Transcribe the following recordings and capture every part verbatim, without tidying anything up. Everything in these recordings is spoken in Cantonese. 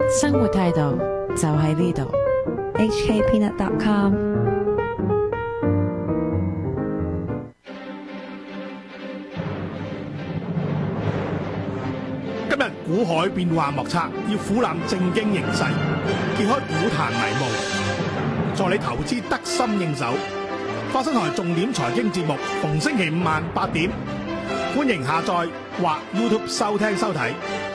生活態度就喺呢度。 H K peanut dot com。 今日股海變幻莫測，要俯瞰正經形勢，揭開股壇迷霧，助你投資得心應手。發生台重點財經節目，逢星期五晚八點，歡迎下載或 YouTube 收聽收睇。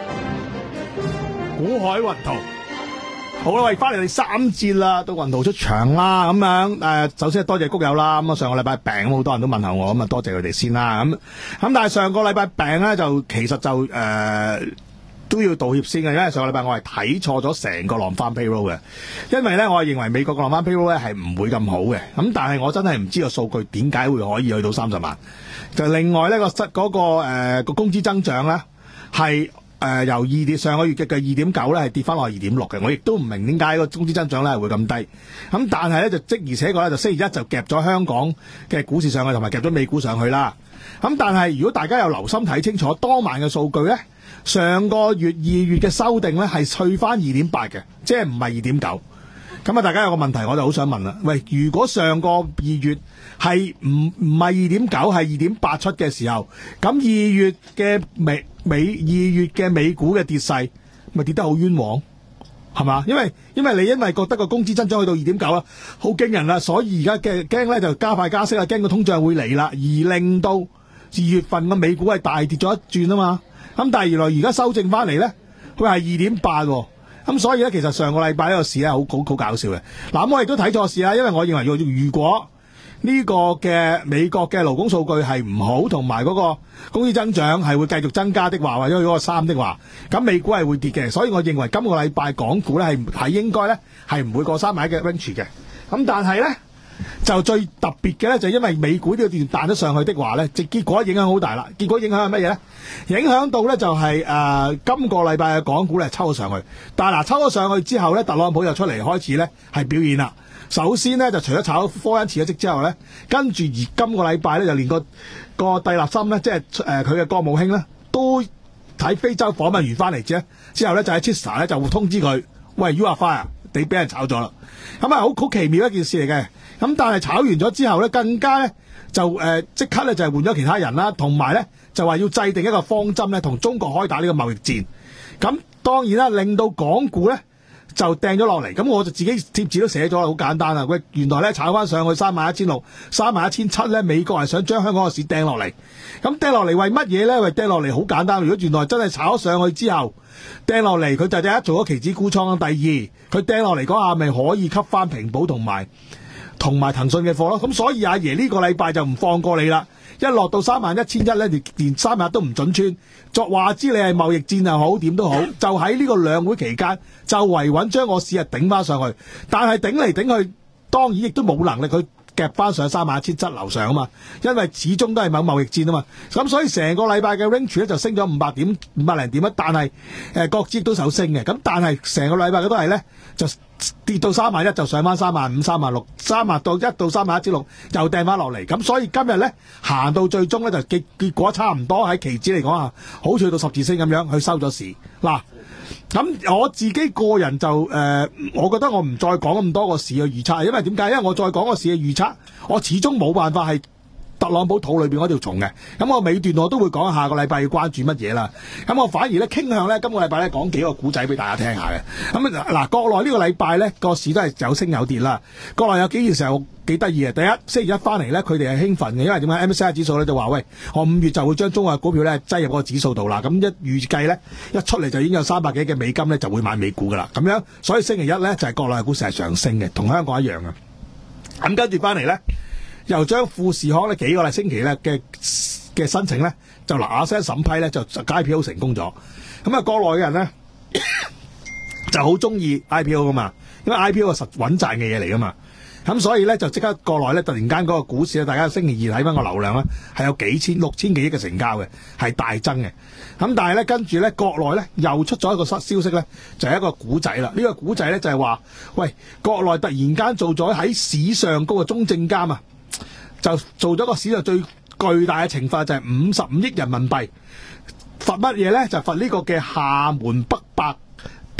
股海雲圖，好啦，喂，翻嚟第三節啦，到雲圖出場啦，咁樣誒，首先係多謝谷友啦，咁啊上個禮拜病好多人都問候我，咁啊多謝佢哋先啦，咁咁但係上個禮拜病咧就其實就誒、呃、都要道歉先嘅，因為上個禮拜我係睇錯咗成個 non-farm payroll 嘅，因為咧我係認為美國個 non-farm payroll 咧係唔會咁好嘅，咁但係我真係唔知個數據點解會可以去到三十萬，就另外呢個失嗰個誒個工資增長咧係。誒、呃、由二點上個月嘅嘅二點九咧係跌翻落二點六嘅，我亦都唔明點解個工資增長咧係會咁低。咁但係咧就即而且確咧就星期一就夾咗香港嘅股市上去，同埋夾咗美股上去啦。咁但係如果大家有留心睇清楚當晚嘅數據咧，上個月二月嘅修訂咧係去翻二點八嘅，即係唔係二點九。咁啊，大家有個問題我就好想問啦，喂，如果上個二月係唔唔係二點九係二點八出嘅時候，咁二月嘅美美二月嘅美股嘅跌勢咪跌得好冤枉，係嘛？因為因為你因為覺得個工資增長去到二點九啦，好驚人啦，所以而家嘅驚咧就加快加息啦，驚個通脹會嚟啦，而令到二月份嘅美股係大跌咗一轉啊嘛。咁但係原來而家修正翻嚟咧，佢係二點八喎。咁所以咧，其實上個禮拜呢個市咧，好好好搞笑嘅。嗱，咁我亦都睇錯市啦，因為我認為如果呢個嘅美國嘅勞工數據係唔好，同埋嗰個工資增長係會繼續增加的話，或者嗰個三的話，咁美股係會跌嘅。所以我認為今個禮拜港股咧係係應該咧係唔會過三萬嘅 range 嘅。咁但係咧就最特別嘅咧就因為美股呢個段彈咗上去的話咧，即結果影響好大啦。結果影響係乜嘢咧？影響到咧就係、是、誒、呃、今個禮拜嘅港股咧抽咗上去，但係嗱抽咗上去之後咧，特朗普又出嚟開始咧係表現啦。首先咧就除咗炒科恩辭咗職之後咧，跟住而今個禮拜咧就連個個蒂勒森咧，即係誒佢嘅國務卿咧，都喺非洲訪問完翻嚟之之後咧，就喺 Twitter 咧就會通知佢，喂 you are fired，你俾人炒咗啦。咁啊好好奇妙一件事嚟嘅。咁但係炒完咗之後咧，更加咧就誒即、呃、刻咧就係換咗其他人啦，同埋咧就話要制定一個方針咧，同中國開打呢個貿易戰。咁當然啦，令到港股咧就掟咗落嚟。咁我就自己貼紙都寫咗啦，好簡單啊！喂，原來咧炒翻上去三萬一千六、三萬一千七咧，美國係想將香港嘅市掟落嚟。咁掟落嚟為乜嘢咧？喂，掟落嚟好簡單。如果原來真係炒上去之後掟落嚟，佢就第一做咗期指沽倉，第二佢掟落嚟嗰下咪可以吸翻平保同埋。同埋騰訊嘅貨咯，咁所以阿爺呢個禮拜就唔放過你啦，一落到三萬一千一咧，連連三日都唔準穿，作話知你係貿易戰又好點都好，就喺呢個兩會期間就維穩將個市啊頂翻上去，但係頂嚟頂去，當然亦都冇能力去夾翻上三萬一千七樓上啊嘛，因為始終都係某貿易戰啊嘛，咁所以成個禮拜嘅 range 咧就升咗五百點、五百零點啊，但係誒國指都手升嘅，咁但係成個禮拜嘅都係咧就跌到三萬一就上翻三萬五、三萬六、三萬到一到三萬一至六又掟翻落嚟，咁所以今日咧行到最終咧就結結果差唔多喺期指嚟講啊，好似去到十字星咁樣去收咗市嗱。咁我自己個人就誒、呃，我覺得我唔再講咁多個市嘅預測，因為點解？因為我再講個市嘅預測，我始終冇辦法係特朗普肚裏邊嗰條蟲嘅。咁我尾段我都會講下個禮拜要關注乜嘢啦。咁我反而咧傾向咧今個禮拜咧講幾個古仔俾大家聽下嘅。咁嗱，國內呢個禮拜咧個市都係有升有跌啦。國內有幾件事係幾得意嘅。第一，星期一翻嚟咧，佢哋係興奮嘅，因為點解 M S C I 指數咧就話喂，我五月就會將中國股票咧擠入個指數度啦。咁一預計咧一出嚟就已經有三百幾嘅美金咧就會買美股噶啦。咁樣，所以星期一咧就係國內嘅股市係上升嘅，同香港一樣嘅。咁跟住翻嚟咧，又將富士康呢幾個禮星期咧嘅嘅申請咧就嗱嗱聲審批咧就就 I P O 成功咗。咁啊，國內嘅人咧就好中意 I P O 噶嘛，因為 I P O 係實穩賺嘅嘢嚟噶嘛。咁所以咧就即刻國內咧突然間嗰個股市咧，大家星期二睇翻個流量咧係有幾千六千幾億嘅成交嘅，係大增嘅。咁但係咧跟住咧國內咧又出咗一個消息咧，就係一個股仔啦。呢個股仔咧就係話，喂，國內突然間做咗喺史上高嘅中證監啊，就做咗個史上最巨大嘅懲罰，就係五十五億人民幣。罰乜嘢咧？就罰呢個嘅廈門北白北百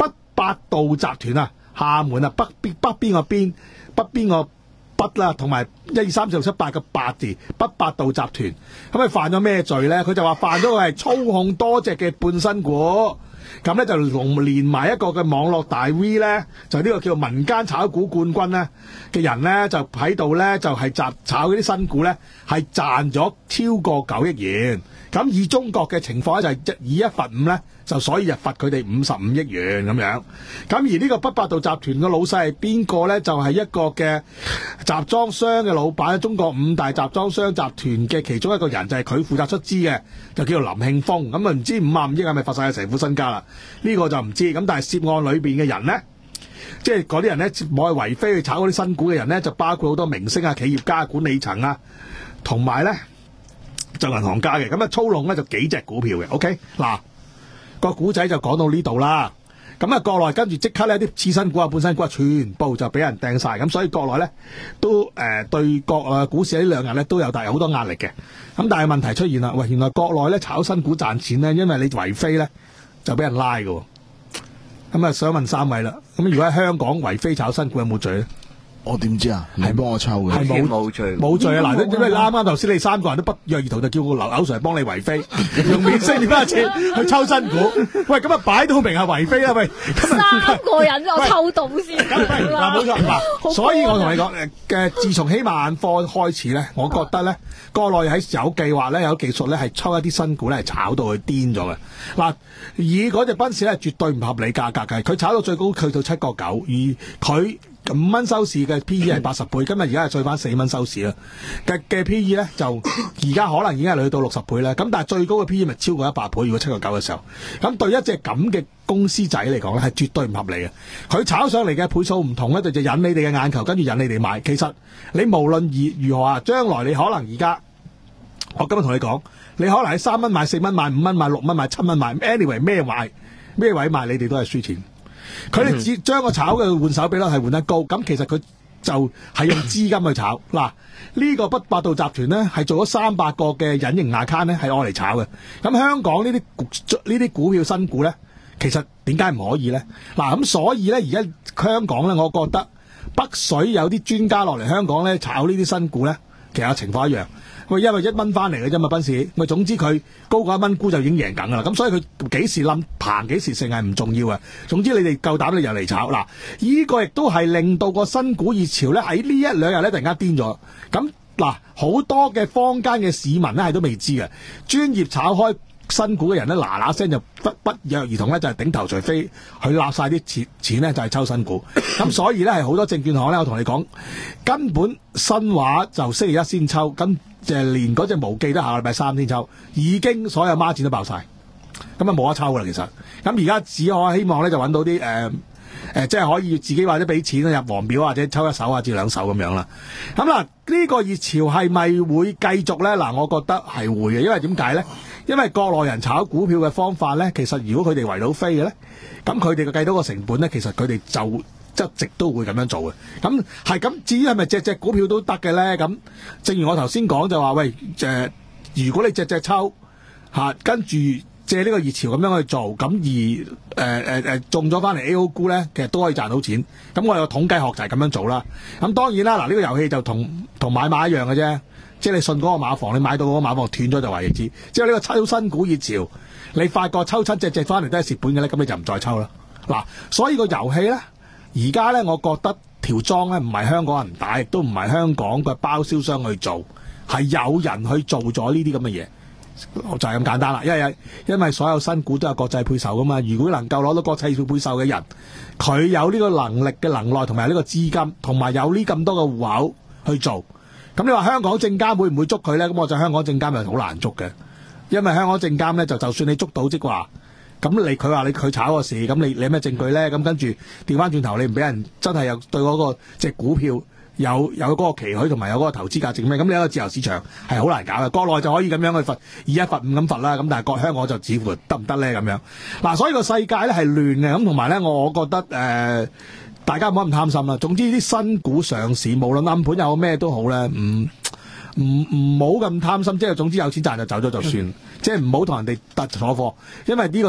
八道集團啊，廈門啊，北邊北邊個邊，北邊個北啦，同埋一二三四六七八個八字，北八道集團，咁佢犯咗咩罪咧？佢就話犯咗個係操控多隻嘅半新股。咁咧就同連埋一個嘅網絡大 V 咧，就呢個叫民間炒股冠軍咧嘅人咧，就喺度咧就係集炒嗰啲新股咧，係賺咗超過九億元。咁以中國嘅情況咧，就係以一罰五咧，就所以就罰佢哋五十五億元咁樣。咁而呢個北八道集團嘅老細係邊個咧？就係、是、一個嘅集裝箱嘅老闆，中國五大集裝箱集團嘅其中一個人，就係佢負責出資嘅，就叫做林慶峰。咁啊唔知五十五億係咪罰晒成副身家啦？呢、這個就唔知。咁但係涉案裏邊嘅人咧，即係嗰啲人咧，冇係為非去炒嗰啲新股嘅人咧，就包括好多明星啊、企業家、管理層啊，同埋咧就銀行家嘅。咁啊操弄咧就幾隻股票嘅。OK 嗱。個古仔就講到呢度啦，咁啊國內跟住即刻呢啲次新股啊、半新股啊，全部就俾人掟晒，咁所以國內咧都誒、呃、對國內股市呢兩日咧都有大好多壓力嘅，咁但係問題出現啦，喂，原來國內咧炒新股賺錢咧，因為你為非咧就俾人拉㗎，咁啊想問三位啦，咁如果喺香港為非炒新股有冇罪咧？ 我點知啊？係幫我抽嘅， 係冇冇罪， 冇罪啊！嗱，因為啱啱頭先你三個人都不約而同就叫個劉 Sir 幫你圍飛，用免息點翻錢去抽新股。喂，咁啊擺到明係圍飛啦！喂， 三個人我抽到先嗱，冇錯嗱，所以我同你講誒嘅，自從希瑪眼科開始咧，我覺得咧，國內喺有計劃咧，有技術咧，係抽一啲新股咧，係炒到佢癲咗嘅。嗱，以嗰隻賓士咧，絕對唔合理價格嘅，佢炒到最高去到七個九，而佢五蚊收市嘅 P E 係八十倍，今日而家係再翻四蚊收市啦。嘅嘅 P E 咧就而家可能已經係去到六十倍啦。咁但係最高嘅 P E 咪超過一百倍，如果七個九嘅時候，咁對一隻咁嘅公司仔嚟講咧係絕對唔合理嘅。佢炒上嚟嘅倍數唔同咧，就就引你哋嘅眼球，跟住引你哋買。其實你無論如如何啊，將來你可能而家我今日同你講，你可能喺三蚊買、四蚊買、五蚊買、六蚊買、七蚊買 ，anyway 咩買咩位買，你哋都係輸錢。佢哋只將個炒嘅換手比率係換得高，咁其實佢就係用資金去炒。嗱，呢個北八道集團咧係做咗三百個嘅隱形 account 咧係愛嚟炒嘅。咁香港呢啲呢啲股票新股咧，其實點解唔可以咧？嗱，咁所以咧而家香港咧，我覺得北水有啲專家落嚟香港咧炒呢啲新股咧，其實情況一樣。喂，因為一蚊翻嚟嘅啫嘛，賓士。喂，總之佢高過一蚊沽就已經贏緊噶啦。咁所以佢幾時冧棚幾時勝係唔重要嘅。總之你哋夠膽你又嚟炒嗱，呢個亦都係令到個新股熱潮咧喺呢一兩日咧突然間癲咗。咁嗱，好多嘅坊間嘅市民咧係都未知嘅，專業炒開新股嘅人咧嗱嗱聲就不不約而同咧就係頂頭除飛，去立晒啲錢錢咧就係抽新股。咁所以咧係好多證券行咧，我同你講，根本新華就星期一先抽，咁就連嗰隻無記都下個禮拜三先抽，已經所有孖展都爆晒，咁啊冇得抽噶啦。其實咁而家只可希望咧就揾到啲誒誒，即係可以自己或者俾錢入黃表或者抽一手啊至兩手咁樣啦。咁嗱呢個熱潮係咪會繼續咧？嗱，我覺得係會嘅，因為點解咧？因為國內人炒股票嘅方法咧，其實如果佢哋圍到飛嘅咧，咁佢哋計到個成本咧，其實佢哋就一直都會咁樣做嘅。咁係咁，至於係咪隻隻股票都得嘅咧？咁正如我頭先講就話，喂，誒、呃，如果你隻隻抽吓、啊，跟住借呢個熱潮咁樣去做，咁而誒誒誒中咗翻嚟 A O 股咧，其實都可以賺到錢。咁我有統計學就係咁樣做啦。咁當然啦，嗱、這、呢個遊戲就同同買馬一樣嘅啫。即係你信嗰個馬房，你買到嗰個馬房斷咗就話你知。之後呢個抽新股熱潮，你發覺抽親隻隻翻嚟都係蝕本嘅咧，咁你就唔再抽啦。嗱，所以個遊戲咧，而家咧，我覺得條莊咧唔係香港人打，亦都唔係香港嘅包銷商去做，係有人去做咗呢啲咁嘅嘢，就係咁簡單啦。因為因為所有新股都有國際配售噶嘛，如果能夠攞到國際配售嘅人，佢有呢個能力嘅能耐，同埋呢個資金，同埋有呢咁多嘅戶口去做。咁你話香港證監會唔會捉佢咧？咁我就香港證監係好難捉嘅，因為香港證監咧就就算你捉到即話，咁你佢話你佢炒個市，咁你你有咩證據咧？咁跟住調翻轉頭，你唔俾人真係有對嗰個隻股票有有嗰個期許同埋有嗰個投資價值咩？咁你一個自由市場係好難搞嘅。國內就可以咁樣去罰，以一罰五咁罰啦。咁但係國香港就似乎得唔得咧咁樣？嗱，所以個世界咧係亂嘅。咁同埋咧，我覺得誒。呃大家唔好咁貪心啦。總之啲新股上市，無論暗盤有咩都好咧，唔唔唔好咁貪心。即係總之有錢賺就走咗就算，即係唔好同人哋突坐貨，因為呢個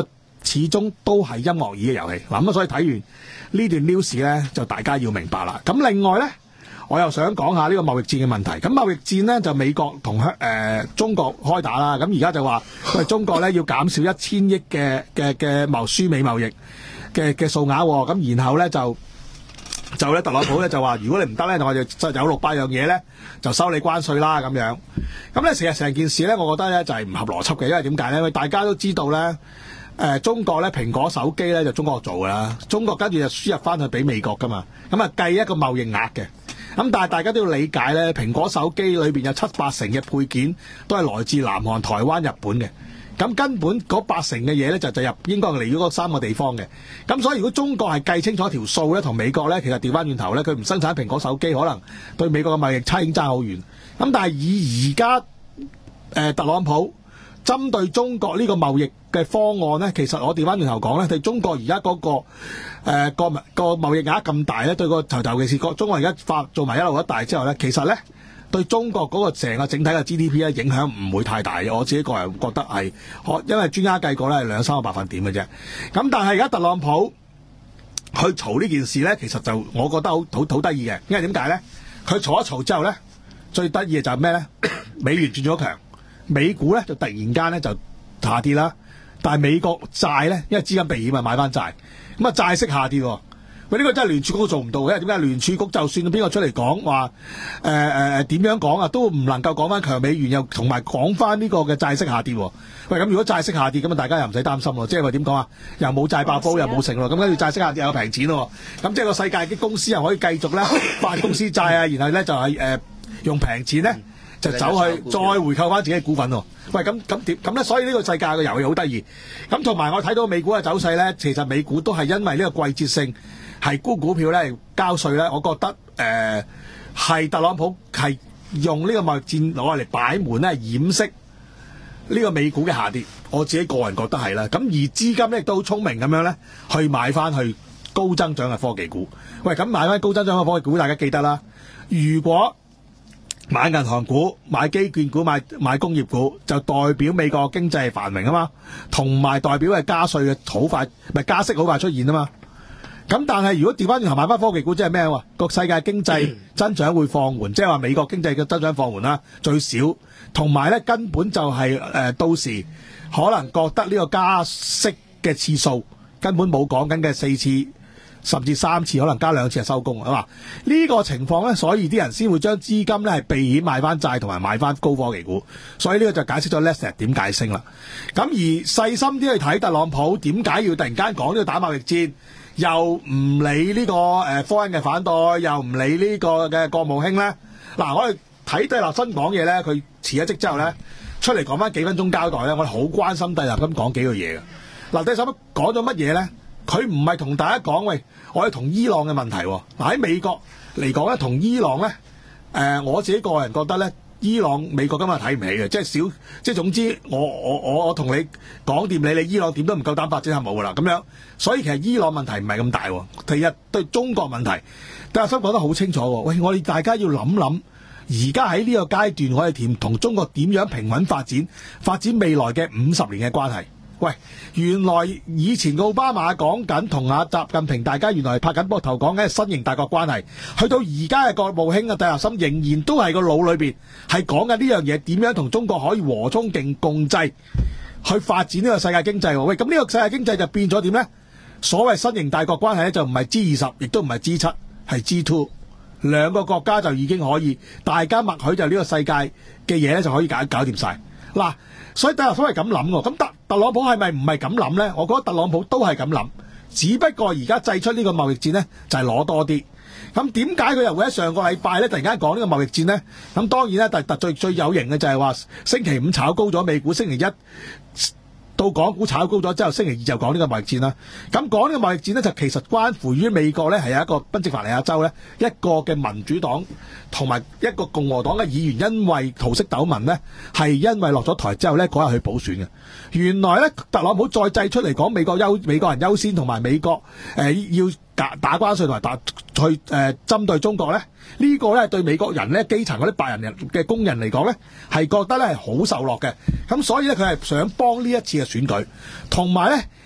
始終都係音樂椅嘅遊戲。嗱咁啊，所以睇完呢段 news 咧，就大家要明白啦。咁另外咧，我又想講下呢個貿易戰嘅問題。咁貿易戰咧就美國同香誒中國開打啦。咁而家就話喂中國咧要減少一千億嘅嘅嘅貿輸美貿易嘅嘅數額。咁然後咧就就咧特朗普咧就話如果你唔得咧，我就就有六百樣嘢咧就收你關稅啦咁樣。咁咧成日成件事咧，我覺得咧就係唔合邏輯嘅，因為點解咧？因為大家都知道咧，誒、呃、中國咧蘋果手機咧就中國做噶啦，中國跟住就輸入翻去俾美國噶嘛，咁啊計一個貿易額嘅。咁但係大家都要理解咧，蘋果手機裏邊有七八成嘅配件都係來自南韓、台灣、日本嘅。咁根本嗰八成嘅嘢咧就就入應該嚟咗嗰三個地方嘅。咁所以如果中國係計清楚條數咧，同美國咧其實調翻轉頭咧，佢唔生產蘋果手機，可能對美國嘅貿易差已經爭好遠。咁但係以而家誒特朗普針對中國呢個貿易嘅方案咧，其實我調翻轉頭講咧，對中國而家嗰個誒、呃、個個貿易額咁大咧，對個頭頭尤其是個中國而家發做埋一路一帶之後咧，其實咧。對中國嗰個成個整體嘅 G D P 咧影響唔會太大嘅，我自己個人覺得係，可因為專家計過咧係兩三個百分點嘅啫。咁但係而家特朗普去嘈呢件事咧，其實就我覺得好好好得意嘅，因為點解咧？佢嘈一嘈之後咧，最得意嘅就係咩咧？美元轉咗強，美股咧就突然間咧就下跌啦。但係美國債咧，因為資金避險啊，買翻債，咁啊債息下跌喎。喂，呢個真係聯儲局都做唔到嘅，點解聯儲局就算邊個出嚟講話誒誒點樣講啊，都唔能夠講翻強美元，又同埋講翻呢個嘅債息下跌喎。喂，咁如果債息下跌，咁啊大家又唔使擔心咯，即係話點講啊？又冇債爆煲，又冇成咯，咁跟住債息下跌又有平錢咯，咁即係個世界啲公司又可以繼續咧發公司債啊，然後咧就係、是、誒、呃、用平錢咧就走去再回購翻自己嘅股份喎。喂，咁咁點咁咧？所以呢個世界嘅遊戲好得意。咁同埋我睇到美股嘅走勢咧，其實美股都係因為呢個季節性。係沽股票咧，交稅咧，我覺得誒係、呃、特朗普係用呢個貿易戰攞嚟擺門咧，掩飾呢個美股嘅下跌。我自己個人覺得係啦。咁而資金咧亦都好聰明咁樣咧，去買翻去高增長嘅科技股。喂，咁買翻高增長嘅科技股，大家記得啦。如果買銀行股、買基建股、買買工業股，就代表美國經濟係繁榮啊嘛，同埋代表係加稅嘅好快，咪加息好快出現啊嘛。咁但係如果調翻轉頭買翻科技股，即係咩喎？個世界經濟增長會放緩，即係話美國經濟嘅增長放緩啦，最少。同埋咧根本就係、是、誒、呃、到時可能覺得呢個加息嘅次數根本冇講緊嘅四次，甚至三次，可能加兩次就收工啊嘛。呢、這個情況咧，所以啲人先會將資金咧係避險買翻債，同埋買翻高科技股。所以呢個就解釋咗 Nasdaq 點解升啦。咁而細心啲去睇特朗普點解要突然間講呢個打貿易戰？又唔理呢、這個誒、呃、科恩嘅反對，又唔理呢個嘅國務卿咧。嗱，我哋睇戴立森講嘢咧，佢辭咗職之後咧，出嚟講翻幾分鐘交代咧，我哋好關心戴立森講幾句嘢嘅。嗱，戴立森講咗乜嘢咧？佢唔係同大家講，喂，我係同伊朗嘅問題。嗱，喺美國嚟講咧，同伊朗咧，誒、呃，我自己個人覺得咧。伊朗美國今日睇唔起嘅，即係少，即係總之我我我我同你講掂你，你伊朗點都唔夠膽發展核武噶啦咁樣，所以其實伊朗問題唔係咁大，其實對中國問題，戴立森講得好清楚。喂，我哋大家要諗諗，而家喺呢個階段，我哋點同中國點樣平穩發展，發展未來嘅五十年嘅關係。喂，原來以前奧巴馬講緊同阿習近平，大家原來拍緊膊頭講緊新型大國關係，去到而家嘅國務卿啊戴立森仍然都係個腦裏邊係講緊呢樣嘢，點樣同中國可以和衷共濟去發展呢個世界經濟。喂，咁呢個世界經濟就變咗點呢？所謂新型大國關係咧，就唔係 G 二十，亦都唔係 G 七，係 G 二，兩個國家就已經可以大家默許就呢個世界嘅嘢咧就可以搞搞掂晒嗱。所以戴立森係咁諗喎，咁特特朗普係咪唔係咁諗呢？我覺得特朗普都係咁諗，只不過而家祭出呢個貿易戰呢，就係、是、攞多啲。咁點解佢又會喺上個禮拜咧突然間講呢個貿易戰呢？咁當然啦，特特最最有型嘅就係話星期五炒高咗美股，星期一到港股炒高咗之後，星期二就講呢個貿易戰啦。咁講呢個貿易戰呢，就其實關乎於美國呢係有一個賓夕法尼亞州呢一個嘅民主黨同埋一個共和黨嘅議員，因為桃色糾紛呢，係因為落咗台之後呢嗰日去補選嘅。原來呢，特朗普再製出嚟講美國優美國人優先同埋美國誒、呃、要打打關稅同埋打去誒、呃、針對中國呢。呢、呢個呢對美國人呢，基層嗰啲白人人嘅工人嚟講呢，係覺得呢係好受落嘅。咁所以呢，佢係想幫呢一次嘅選舉，同埋呢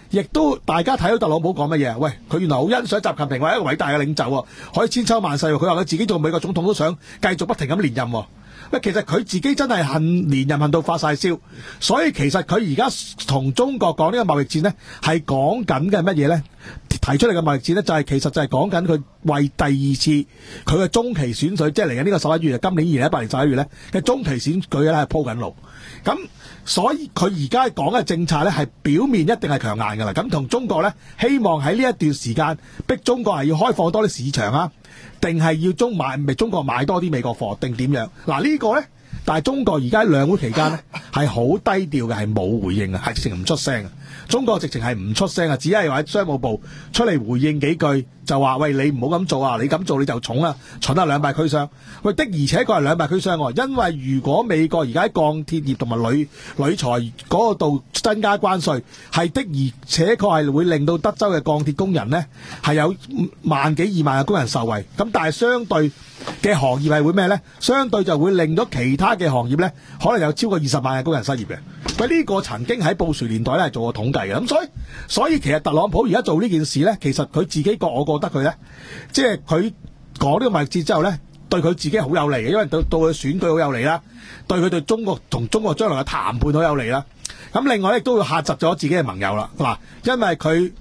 亦都大家睇到特朗普講乜嘢？喂，佢原來好欣賞習近平，話一個偉大嘅領袖喎，可以千秋萬世喎。佢話佢自己做美國總統都想繼續不停咁連任喎。喂，其實佢自己真係恨連任恨到發晒燒，所以其實佢而家同中國講呢個貿易戰呢，係講緊嘅乜嘢呢？提出嚟嘅貿易戰呢，就係、是、其實就係講緊佢為第二次佢嘅中期選舉，即係嚟緊呢個十一月，今年二零一八年十一月呢嘅中期選舉咧係鋪緊路。咁所以佢而家講嘅政策呢，係表面一定係強硬㗎啦。咁同中國呢，希望喺呢一段時間逼中國係要開放多啲市場啊，定係要中買唔係中國買多啲美國貨定點樣？嗱、這、呢個呢，但係中國而家兩會期間呢，係好低調嘅，係冇回應嘅，係直情唔出聲嘅。中國直情係唔出聲啊，只係話商務部出嚟回應幾句，就話喂，你唔好咁做啊，你咁做你就重啊，蠢啊，兩敗俱傷。喂，的而且確係兩敗俱傷喎，因為如果美國而家喺鋼鐵業同埋鋁鋁材嗰度增加關稅，係的而且確係會令到德州嘅鋼鐵工人呢係有萬幾二萬嘅工人受惠。咁但係相對嘅行業係會咩呢？相對就會令到其他嘅行業呢，可能有超過二十萬嘅工人失業嘅。喂，呢個曾經喺布殊年代咧係做過統計嘅，咁所以所以其實特朗普而家做呢件事呢，其實佢自己覺我覺得佢呢，即係佢講呢個貿易戰之後呢，對佢自己好有利嘅，因為到到佢選舉好有利啦，對佢對中國同中國將來嘅談判好有利啦。咁另外亦都會嚇窒咗自己嘅盟友啦。嗱，因為佢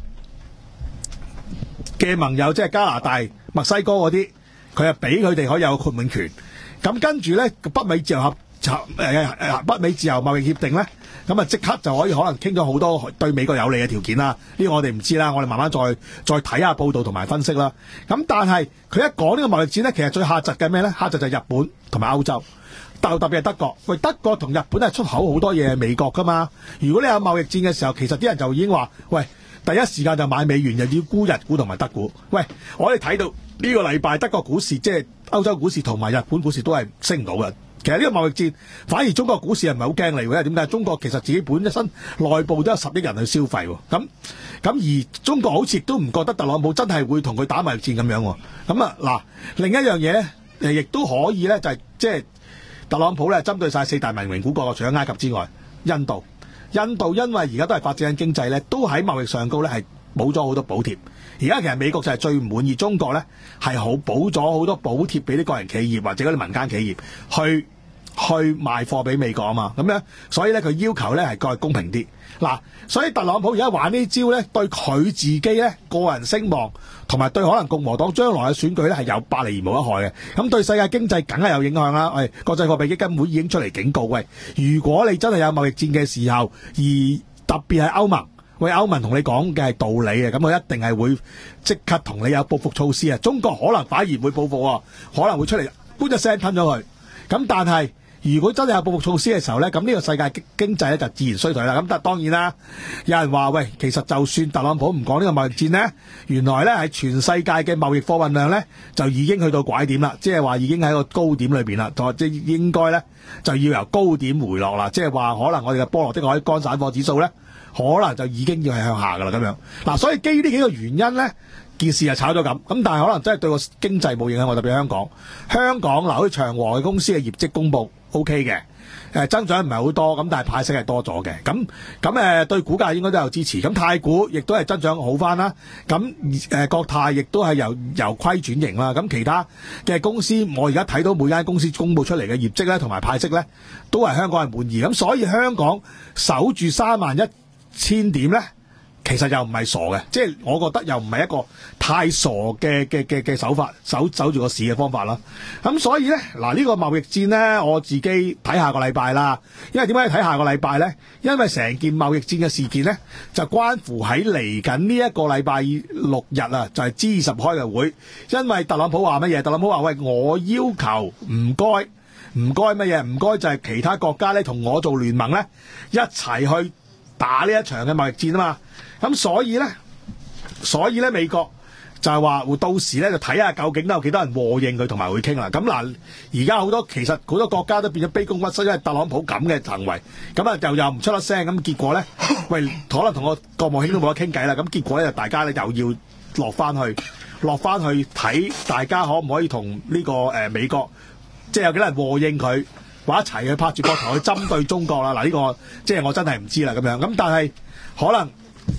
嘅盟友即係加拿大、墨西哥嗰啲，佢係俾佢哋可以有豁免權。咁跟住呢，北美自由合誒誒北美自由貿易協定咧，咁啊即刻就可以可能傾咗好多對美國有利嘅條件啦。呢個我哋唔知啦，我哋慢慢再再睇下報道同埋分析啦。咁但係佢一講呢個貿易戰咧，其實最嚇窒嘅咩咧？嚇窒就係日本同埋歐洲，特特別係德國。喂，德國同日本係出口好多嘢美國噶嘛。如果你有貿易戰嘅時候，其實啲人就已經話：喂，第一時間就買美元，又要沽日股同埋德股。喂，我哋睇到呢個禮拜德國股市即係歐洲股市同埋日本股市都係升唔到嘅。其實呢個貿易戰，反而中國股市係唔係好驚嚟嘅？因為點解？中國其實自己本身內部都有十億人去消費喎。咁咁而中國好似亦都唔覺得特朗普真係會同佢打貿易戰咁樣喎。咁啊嗱，另一樣嘢咧，誒亦都可以咧，就係即係特朗普咧針對晒四大文明古國，除咗埃及之外，印度，印度因為而家都係發展緊經濟咧，都喺貿易上高咧係補咗好多補貼。而家其實美國就係最唔滿意中國咧，係好補咗好多補貼俾啲個人企業或者嗰啲民間企業去去賣貨俾美國啊嘛，咁樣所以咧佢要求咧係再公平啲。嗱，所以特朗普而家玩呢招咧，對佢自己咧個人聲望同埋對可能共和黨將來嘅選舉咧係有百利而無一害嘅。咁對世界經濟梗係有影響啦。喂，國際貨幣基金會已經出嚟警告，喂，如果你真係有貿易戰嘅時候，而特別係歐盟。喂，歐盟同你講嘅係道理嘅，咁我一定係會即刻同你有報復措施啊！中國可能反而會報復喎，可能會出嚟搬一聲吞咗佢。咁但係如果真係有報復措施嘅時候咧，咁呢個世界經濟咧就自然衰退啦。咁但當然啦，有人話喂，其實就算特朗普唔講呢個貿易戰咧，原來咧係全世界嘅貿易貨運量咧就已經去到拐點啦，即係話已經喺個高點裏邊啦，就即係應該咧就要由高點回落啦，即係話可能我哋嘅波羅的海乾散貨指數咧。可能就已經要係向下噶啦咁樣，嗱、啊，所以基於呢幾個原因咧，件事就炒咗咁，咁但係可能真係對個經濟冇影響，我特別香港，香港嗱，好似長和嘅公司嘅業績公佈 O K 嘅，誒、呃、增長唔係好多，咁但係派息係多咗嘅，咁咁誒對股價應該都有支持，咁太古亦都係增長好翻啦，咁誒、呃、國泰亦都係由由虧轉型啦，咁其他嘅公司我而家睇到每間公司公佈出嚟嘅業績咧，同埋派息咧，都係香港係滿意，咁所以香港守住三萬一千點咧，其實又唔係傻嘅，即係我覺得又唔係一個太傻嘅嘅嘅嘅手法，守守住個市嘅方法啦。咁所以咧，嗱、這、呢個貿易戰咧，我自己睇下個禮拜啦。因為點解睇下個禮拜咧？因為成件貿易戰嘅事件咧，就關乎喺嚟緊呢一個禮拜六日啊，就係、是、G 二十開嘅會。因為特朗普話乜嘢？特朗普話喂，我要求唔該唔該乜嘢？唔該就係其他國家咧同我做聯盟咧，一齊去打呢一場嘅貿易戰啊嘛，咁所以咧，所以咧美國就係話會到時咧就睇下究竟都有幾多人和應佢同埋會傾啦。咁嗱，而家好多其實好多國家都變咗卑躬屈膝，因為特朗普咁嘅行為，咁啊又又唔出得聲，咁結果咧，喂，可能同個國務卿都冇得傾偈啦。咁結果咧就大家咧又要落翻去，落翻去睇大家可唔可以同呢、這個誒、呃、美國，即係有幾多人和應佢。話一齊去拍住膊頭去針對中國啦！嗱，呢個即係我真係唔知啦咁樣。咁但係可能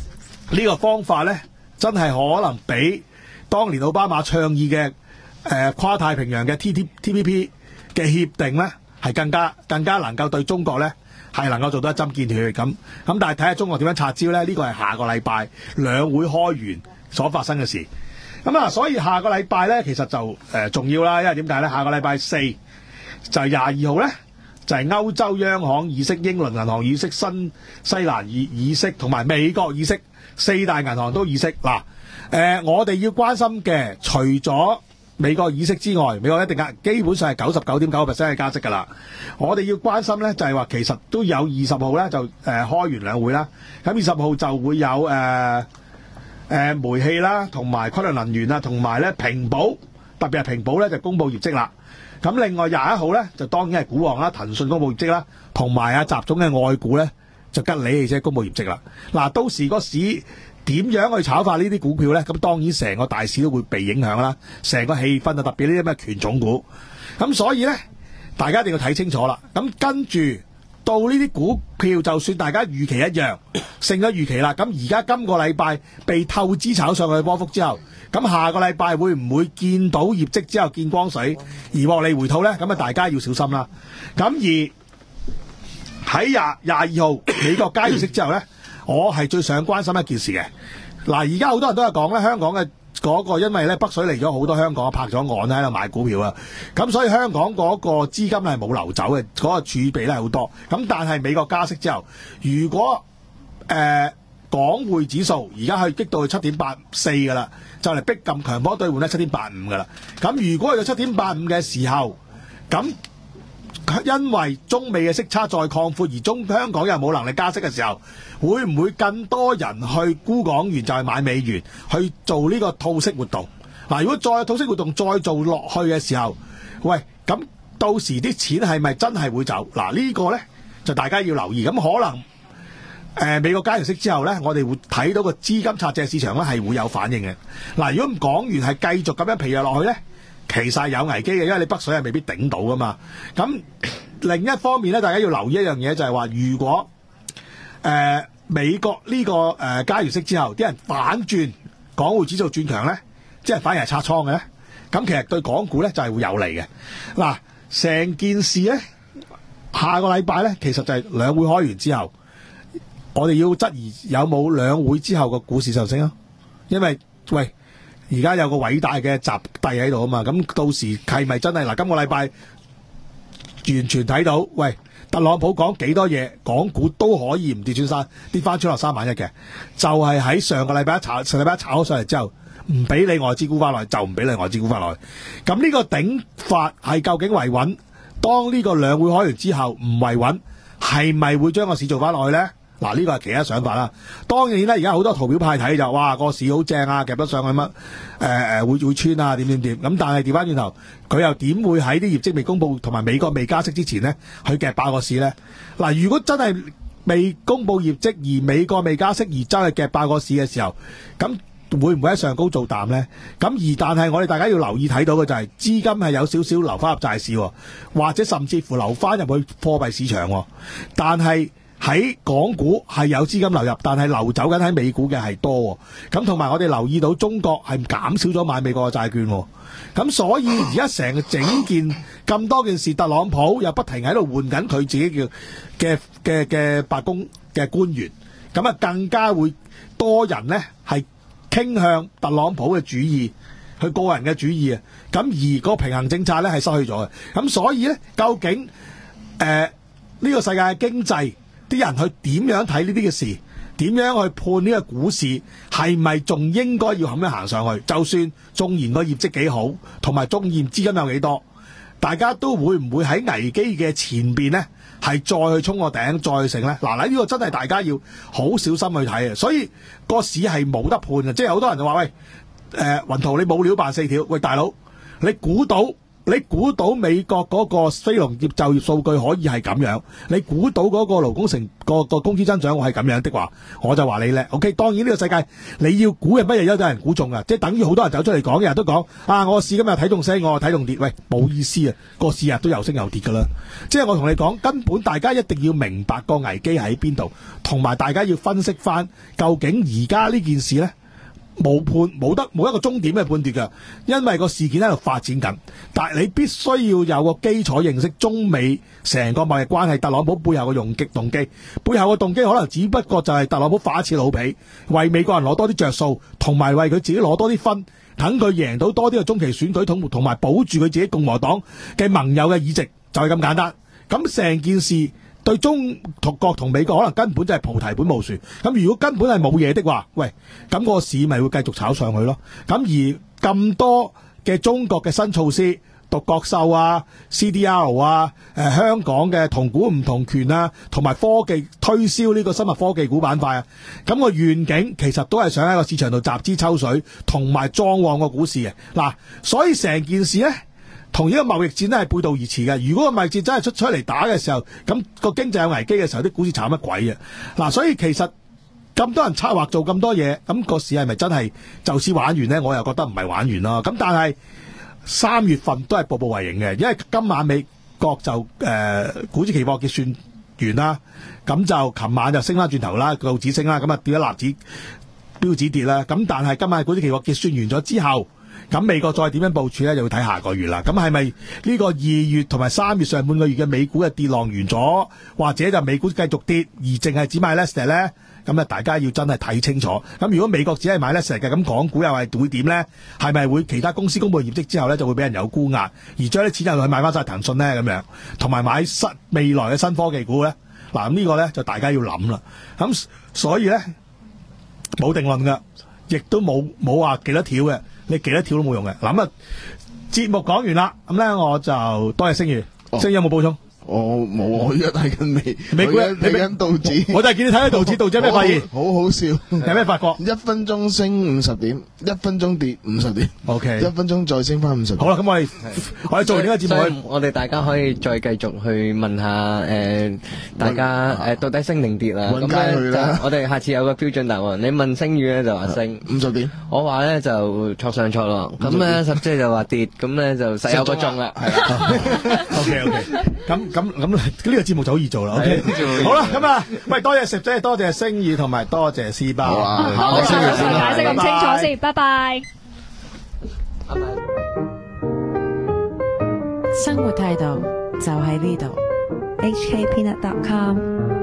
呢個方法咧，真係可能比當年奧巴馬倡議嘅誒、呃、跨太平洋嘅 T T T P P 嘅協定咧，係更加更加能夠對中國咧係能夠做到一針見血咁。咁但係睇下中國點樣拆招咧？呢、這個係下個禮拜兩會開完所發生嘅事。咁啊，所以下個禮拜咧，其實就誒、呃、重要啦，因為點解咧？下個禮拜四就係廿二號咧，就係、是、歐洲央行議息、英倫銀行議息、新西蘭議議息同埋美國議息，四大銀行都議息。嗱，誒、呃、我哋要關心嘅，除咗美國議息之外，美國一定加，基本上係九十九點九個 percent 嘅加息㗎啦。我哋要關心咧，就係話其實都有二十號咧就誒、呃、開完兩會啦。咁二十號就會有誒。呃誒、呃、煤氣啦，同埋昆侖能源啊，同埋咧平保，特別係平保咧就公布業績啦。咁另外廿一號咧就當然係股王啦，騰訊公布業績啦，同埋啊習總嘅外股咧就吉利汽車公布業績啦。嗱，到時個市點樣去炒法呢啲股票咧？咁當然成個大市都會被影響啦，成個氣氛啊，特別呢啲咩權重股。咁所以咧，大家一定要睇清楚啦。咁跟住到呢啲股票，就算大家預期一樣勝咗預期啦，咁而家今個禮拜被透支炒上去波幅之後，咁下個禮拜會唔會見到業績之後見光水而獲利回吐呢？咁啊，大家要小心啦。咁而喺廿廿二號美國加息之後呢，我係最想關心一件事嘅。嗱，而家好多人都係講咧，香港嘅嗰個因為咧北水嚟咗好多香港拍咗岸喺度買股票啊，咁所以香港嗰個資金係冇流走嘅，嗰、嗰個儲備咧係好多。咁但係美國加息之後，如果誒、呃、港匯指數而家去激到去七點八四㗎啦，就嚟逼近強波兌換咧七點八五㗎啦。咁如果去到七點八五嘅時候，咁因為中美嘅息差再擴闊，而中香港又冇能力加息嘅時候，會唔會更多人去沽港元就係買美元去做呢個套息活動？嗱，如果再有套息活動再做落去嘅時候，喂，咁到時啲錢係咪真係會走？嗱，呢個呢，就大家要留意。咁可能誒、呃、美國加完息之後呢，我哋會睇到個資金拆借市場咧係會有反應嘅。嗱，如果港元係繼續咁樣疲弱落去呢，其實係有危機嘅，因為你北水係未必頂到噶嘛。咁另一方面咧，大家要留意一樣嘢，就係話，如果誒、呃、美國呢、這個誒、呃、加完息之後，啲人反轉港匯指數轉強咧，即係反而係拆倉嘅咧，咁其實對港股咧就係、是、會有利嘅。嗱，成件事咧，下個禮拜咧，其實就係兩會開完之後，我哋要質疑有冇兩會之後個股市上升啊？因為喂。而家有個偉大嘅習帝喺度啊嘛，咁到時係咪真係嗱？今個禮拜完全睇到，喂，特朗普講幾多嘢，港股都可以唔跌穿三，跌翻穿落三萬一嘅，就係、是、喺上個禮拜一炒，上禮拜一炒上嚟之後，唔俾你外資沽翻落去，就唔俾你外資沽翻落去。咁呢個頂法係究竟維穩？當呢個兩會開完之後唔維穩，係咪會將個市做翻落去咧？嗱，呢個係其他想法啦。當然咧，而家好多圖表派睇就，哇，個市好正啊，夾得上去乜？誒、呃、誒會會穿啊，點點點。咁但係調翻轉頭，佢又點會喺啲業績未公佈同埋美國未加息之前呢，去夾爆個市呢？嗱，如果真係未公佈業績而美國未加息而真係夾爆個市嘅時候，咁會唔會喺上高做淡呢？咁而但係我哋大家要留意睇到嘅就係、是、資金係有少少流翻入債市，或者甚至乎流翻入去貨幣市場，但係喺港股係有資金流入，但係流走緊喺美股嘅係多，咁同埋我哋留意到中國係減少咗買美國嘅債券，咁所以而家成個整件咁多件事，特朗普又不停喺度換緊佢自己叫嘅嘅嘅白宮嘅官員，咁啊更加會多人呢係傾向特朗普嘅主意，佢個人嘅主意啊，咁而個平衡政策呢係失去咗嘅，咁所以呢，究竟誒呢、呃呢個世界嘅經濟？啲人去點樣睇呢啲嘅事？點樣去判呢個股市係咪仲應該要咁樣行上去？就算縱然個業績幾好，同埋縱然資金有幾多，大家都會唔會喺危機嘅前邊呢？係再去衝個頂，再去成呢？嗱，呢個真係大家要好小心去睇啊！所以個市係冇得判嘅，即係好多人就話喂，誒、呃、雲圖你冇料扮四條，喂大佬，你估到？ 你估到美國嗰個非農業就業數據可以係咁樣，你估到嗰個勞工成個個工資增長係咁樣的話，我就話你叻。OK， 當然呢個世界你要估嘅乜嘢都有人估中啊，即係等於好多人走出嚟講嘅人都講啊，我市今日睇中升，我睇中跌，喂冇意思啊，個市日都有升有跌噶啦。即係我同你講，根本大家一定要明白個危機喺邊度，同埋大家要分析翻究竟而家呢件事呢。冇判冇得冇一個終點嘅判斷㗎，因為個事件喺度發展緊，但係你必須要有個基礎認識中美成個貿易關係，特朗普背後嘅用極動機，背後嘅動機可能只不過就係特朗普發一次老脾，為美國人攞多啲着數，同埋為佢自己攞多啲分，等佢贏到多啲嘅中期選舉，同同埋保住佢自己共和黨嘅盟友嘅議席，就係咁簡單。咁成件事對中國同美國可能根本就係菩提本無樹，咁如果根本係冇嘢的話，喂，咁個市咪會繼續炒上去咯。咁而咁多嘅中國嘅新措施，獨角獸啊、C D R 啊、呃、香港嘅同股唔同權啊，同埋科技推銷呢個生物科技股板塊啊，咁個願景其實都係想喺個市場度集資抽水，同埋壯旺個股市嘅。嗱，所以成件事呢，同呢個貿易戰咧係背道而馳嘅。如果個貿易戰真係出出嚟打嘅時候，咁個經濟有危機嘅時候，啲股市炒乜鬼啊？嗱，所以其實咁多人策劃做咁多嘢，咁個市係咪真係就此玩完呢？我又覺得唔係玩完咯。咁但係三月份都係步步為營嘅，因為今晚美國就誒、呃、股指期貨結算完啦，咁就琴晚就升翻轉頭啦，道指升啦，咁啊跌咗納指、標指跌啦。咁但係今晚股指期貨結算完咗之後，咁美國再點樣部署咧，就要睇下個月啦。咁係咪呢個二月同埋三月上半個月嘅美股嘅跌浪完咗，或者就美股繼續跌，而淨係只買 Nasdaq 咧？咁啊，大家要真係睇清楚。咁如果美國只係買 Nasdaq嘅，咁港股又係會點咧？係咪會其他公司公佈業績之後咧，就會俾人有沽壓，而將啲錢又去買翻晒騰訊咧咁樣，同埋買新未來嘅新科技股咧？嗱，咁呢個咧就大家要諗啦。咁所以咧冇定論噶，亦都冇冇話幾多條嘅。你幾多條都冇用嘅。嗱，啊，節目講完啦，咁咧我就多謝星宇，哦，星宇有冇補充？ 我冇，我而家睇緊美美股， 睇緊道指， 我就係見你睇緊道指，道指有咩發現？ 好好笑， 有咩發覺？ 一分鐘升五十點，一分鐘跌五十點。O K， 一分鐘再升翻五十點。 好啦，咁我哋我哋做完呢個節目， 我哋大家可以再繼續去問下誒、呃，大家誒、呃、到底升定跌啊？咁咧，我哋下次有個標準答案。你問星宇咧就話升五十點，我話咧就錯上錯落。咁咧十姐就話跌，咁咧就實有個中啦。係啦。 O K O K，咁。咁咁呢個節目就好易做啦 ，OK， 好啦，咁啊，喂，多謝石姐，多謝星宇，同埋多謝思包， 好，我先解釋咁清楚先，拜拜。 生活態度就喺呢度 H K Peanut dot com